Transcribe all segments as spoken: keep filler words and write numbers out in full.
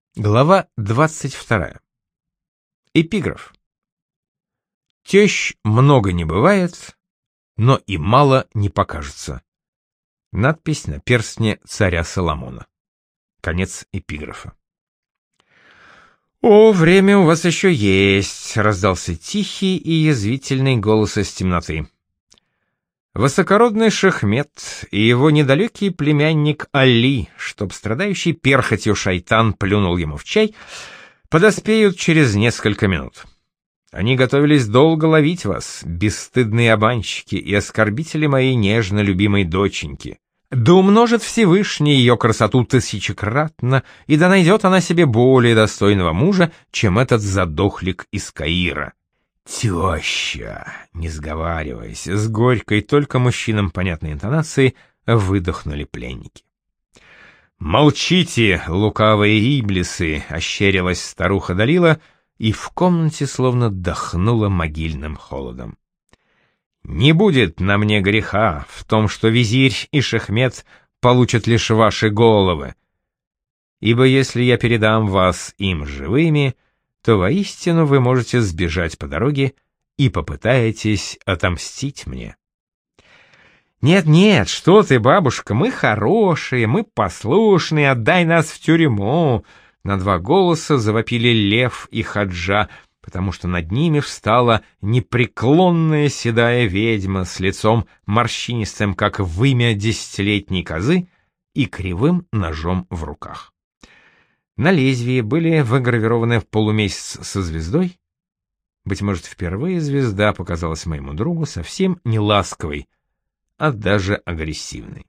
Глава двадцать вторая. Эпиграф. Тещ много не бывает, но и мало не покажется. Надпись на перстне царя Соломона. Конец эпиграфа. «О, время у вас еще есть!» — раздался тихий и язвительный голос из темноты. Высокородный Шахмет и его недалекий племянник Али, чтоб страдающий перхотью шайтан плюнул ему в чай, подоспеют через несколько минут. Они готовились долго ловить вас, бесстыдные обманщики и оскорбители моей нежно любимой доченьки. Да умножит Всевышний ее красоту тысячекратно, и да найдет она себе более достойного мужа, чем этот задохлик из Каира. «Теща!» — не сговариваясь, с горькой, только мужчинам понятной интонацией, выдохнули пленники. «Молчите, лукавые иблисы!» — ощерилась старуха Далила, и в комнате словно дохнуло могильным холодом. «Не будет на мне греха в том, что визирь и Шахмет получат лишь ваши головы, ибо если я передам вас им живыми, то воистину вы можете сбежать по дороге и попытаетесь отомстить мне». «Нет-нет, что ты, бабушка, мы хорошие, мы послушные, отдай нас в тюрьму!» На два голоса завопили Лев и Хаджа, потому что над ними встала непреклонная седая ведьма с лицом морщинистым, как вымя десятилетней козы, и кривым ножом в руках. На лезвии были выгравированы полумесяц со звездой. Быть может, впервые звезда показалась моему другу совсем не ласковой, а даже агрессивной.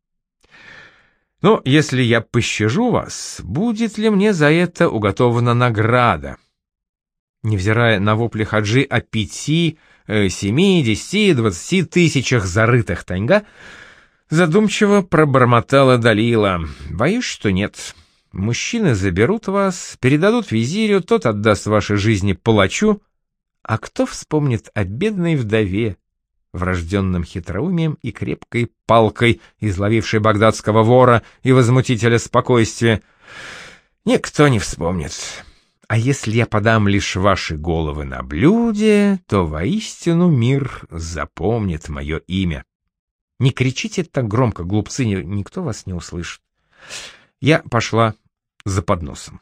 «Но если я пощажу вас, будет ли мне за это уготована награда?» Невзирая на вопли Хаджи о пяти, э, семи, десяти, двадцати тысячах зарытых таньга, задумчиво пробормотала Далила. «Боюсь, что нет. Мужчины заберут вас, передадут визирю, тот отдаст ваши жизни палачу, а кто вспомнит о бедной вдове, врожденным хитроумием и крепкой палкой, изловившей багдадского вора и возмутителя спокойствия? Никто не вспомнит. А если я подам лишь ваши головы на блюде, то воистину мир запомнит мое имя. Не кричите так громко, глупцы, никто вас не услышит». Я пошла за подносом.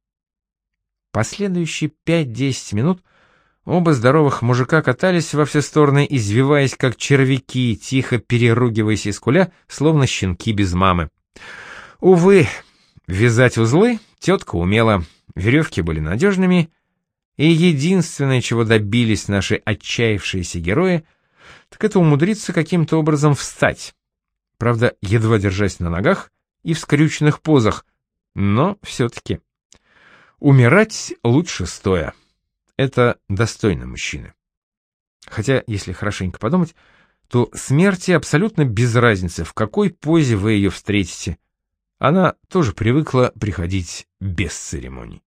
Последующие пять-десять минут оба здоровых мужика катались во все стороны, извиваясь как червяки, тихо переругиваясь и скуля, словно щенки без мамы. Увы, вязать узлы тетка умела, веревки были надежными, и единственное, чего добились наши отчаявшиеся герои, так это умудриться каким-то образом встать. Правда, едва держась на ногах и в скрюченных позах, но все-таки. Умирать лучше стоя. Это достойно мужчины. Хотя, если хорошенько подумать, то смерти абсолютно без разницы, в какой позе вы ее встретите. Она тоже привыкла приходить без церемоний.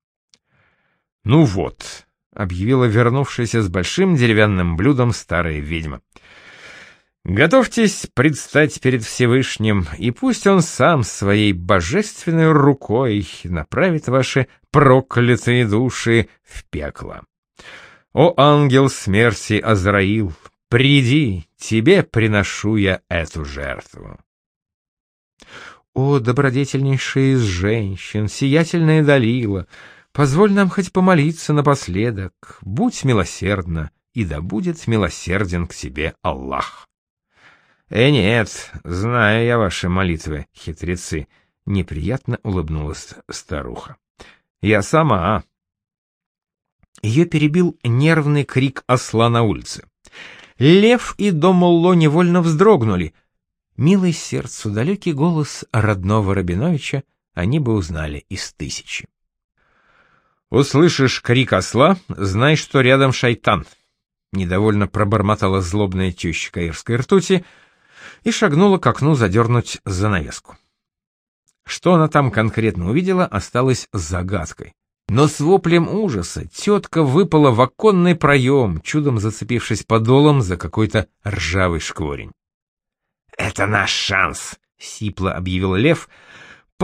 «Ну вот», — объявила вернувшаяся с большим деревянным блюдом старая ведьма, — «готовьтесь предстать перед Всевышним, и пусть он сам своей божественной рукой направит ваши проклятые души в пекло. О, ангел смерти Азраил, приди, тебе приношу я эту жертву». «О, добродетельнейшая из женщин, сиятельная Далила, позволь нам хоть помолиться напоследок, будь милосердна, и да будет милосерден к тебе Аллах». «Э, нет, знаю я ваши молитвы, хитрецы», — неприятно улыбнулась старуха. «Я сама». Ее перебил нервный крик осла на улице. Лев и Домулло невольно вздрогнули. Милый сердцу далекий голос родного Рабиновича они бы узнали из тысячи. «Услышишь крик осла, знай, что рядом шайтан», — недовольно пробормотала злобная теща каирской ртути и шагнула к окну задернуть занавеску. Что она там конкретно увидела, осталось загадкой. Но с воплем ужаса тетка выпала в оконный проем, чудом зацепившись подолом за какой-то ржавый шкворень. «Это наш шанс», — сипло объявил Лев,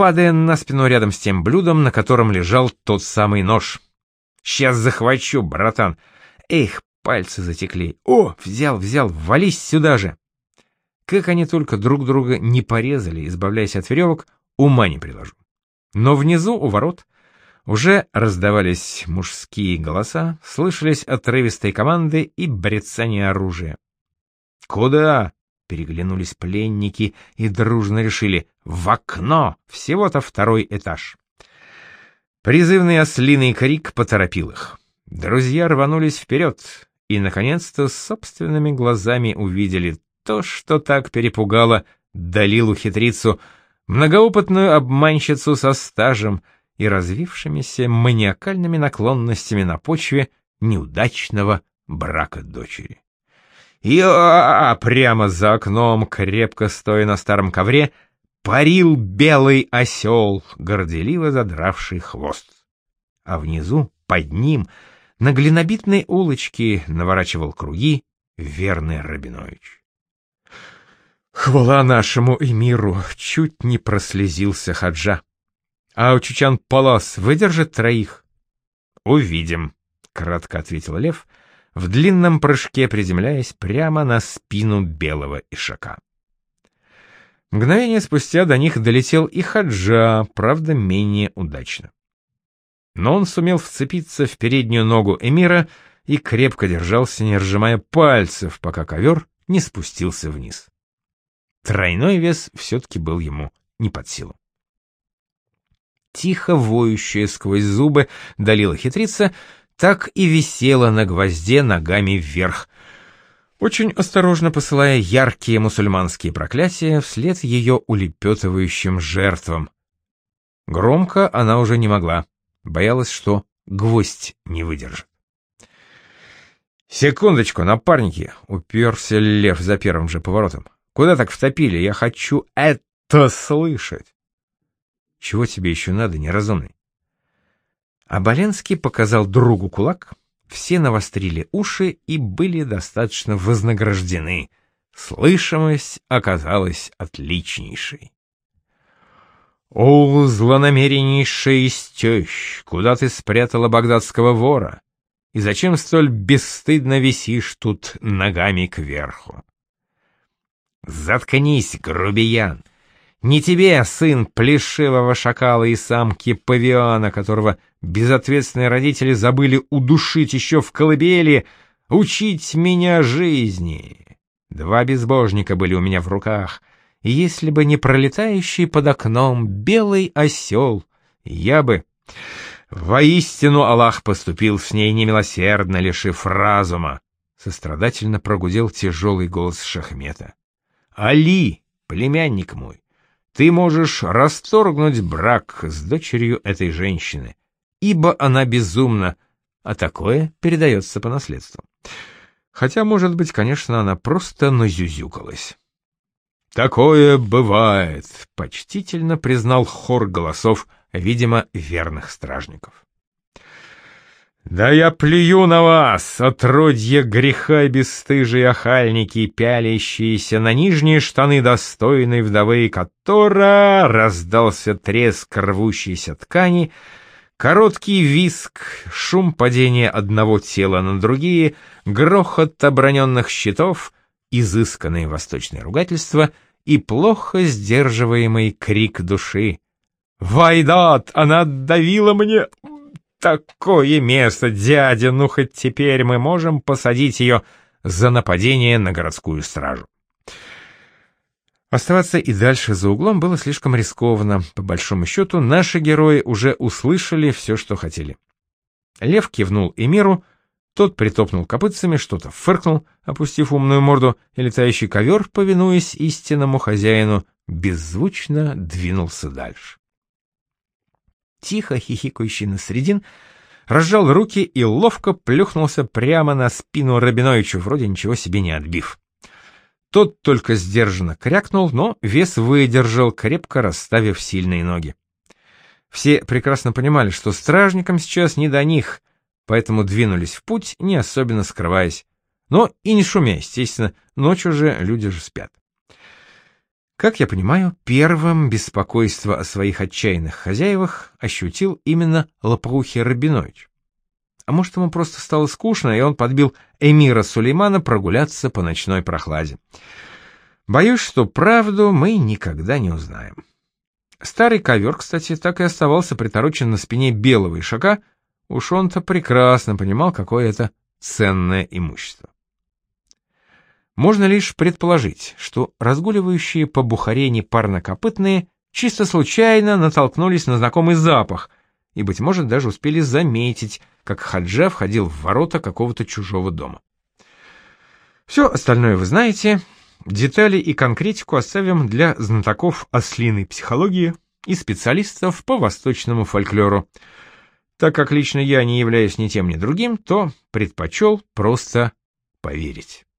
падая на спину рядом с тем блюдом, на котором лежал тот самый нож. «Сейчас захвачу, братан!» Эх, пальцы затекли. «О, взял, взял, вались сюда же!» Как они только друг друга не порезали, избавляясь от веревок, ума не приложу. Но внизу, у ворот, уже раздавались мужские голоса, слышались отрывистые команды и брецание оружия. «Куда?» — переглянулись пленники и дружно решили: «В окно! Всего-то второй этаж!» Призывный ослиный крик поторопил их. Друзья рванулись вперед и, наконец-то, собственными глазами увидели то, что так перепугало Далилу-хитрицу, многоопытную обманщицу со стажем и развившимися маниакальными наклонностями на почве неудачного брака дочери. Я прямо за окном, крепко стоя на старом ковре, парил белый осел, горделиво задравший хвост. А внизу, под ним, на глинобитной улочке наворачивал круги верный Рабинович. Хвала нашему эмиру, чуть не прослезился Хаджа. А Очучан-Палас выдержит троих? Увидим, кратко ответил лев, в длинном прыжке приземляясь прямо на спину белого ишака. Мгновение спустя до них долетел и Хаджа, правда, менее удачно. Но он сумел вцепиться в переднюю ногу эмира и крепко держался, не разжимая пальцев, пока ковер не спустился вниз. Тройной вес все-таки был ему не под силу. Тихо воющая сквозь зубы Далила-хитрица так и висела на гвозде ногами вверх, очень осторожно посылая яркие мусульманские проклятия вслед ее улепетывающим жертвам. Громко она уже не могла, боялась, что гвоздь не выдержит. «Секундочку, напарники!» — уперся лев за первым же поворотом. «Куда так втопили? Я хочу это слышать!» «Чего тебе еще надо, неразумный?» Оболенский показал другу кулак, все навострили уши и были достаточно вознаграждены. Слышимость оказалась отличнейшей. «О, злонамереннейшая из тещ, куда ты спрятала багдадского вора? И зачем столь бесстыдно висишь тут ногами кверху?» «Заткнись, грубиян! Не тебе, сын плешивого шакала и самки павиана, которого безответственные родители забыли удушить еще в колыбели, учить меня жизни. Два безбожника были у меня в руках, и если бы не пролетающий под окном белый осел, я бы... Воистину Аллах поступил с ней немилосердно, лишив разума, — сострадательно прогудел тяжелый голос Шахмета. Али, племянник мой, ты можешь расторгнуть брак с дочерью этой женщины, ибо она безумна, а такое передается по наследству. Хотя, может быть, конечно, она просто назюзюкалась. «Такое бывает», — почтительно признал хор голосов, видимо, верных стражников. «Да я плюю на вас, отродье греха и бесстыжие охальники, пялящиеся на нижние штаны достойной вдовы, которая...» Раздался треск рвущейся ткани, короткий визг, шум падения одного тела на другие, грохот оброненных щитов, изысканные восточные ругательства и плохо сдерживаемый крик души. «Вайдат, она отдавила мне... такое место, дядя, ну хоть теперь мы можем посадить ее за нападение на городскую стражу». Оставаться и дальше за углом было слишком рискованно. По большому счету, наши герои уже услышали все, что хотели. Лев кивнул эмиру, тот притопнул копытцами, что-то фыркнул, опустив умную морду, и летающий ковер, повинуясь истинному хозяину, беззвучно двинулся дальше. Тихо хихикающий Насреддин разжал руки и ловко плюхнулся прямо на спину Рабиновичу, вроде ничего себе не отбив. Тот только сдержанно крякнул, но вес выдержал, крепко расставив сильные ноги. Все прекрасно понимали, что стражникам сейчас не до них, поэтому двинулись в путь, не особенно скрываясь. Но и не шумя, естественно, ночью же люди же спят. Как я понимаю, первым беспокойство о своих отчаянных хозяевах ощутил именно Лопоухий Рабинович. А может, ему просто стало скучно, и он подбил эмира Сулеймана прогуляться по ночной прохладе. Боюсь, что правду мы никогда не узнаем. Старый ковер, кстати, так и оставался приторочен на спине белого ишака, уж он-то прекрасно понимал, какое это ценное имущество. Можно лишь предположить, что разгуливающие по Бухаре парнокопытные чисто случайно натолкнулись на знакомый запах и, быть может, даже успели заметить, как Хаджа входил в ворота какого-то чужого дома. Все остальное вы знаете, детали и конкретику оставим для знатоков ослиной психологии и специалистов по восточному фольклору. Так как лично я не являюсь ни тем, ни другим, то предпочел просто поверить.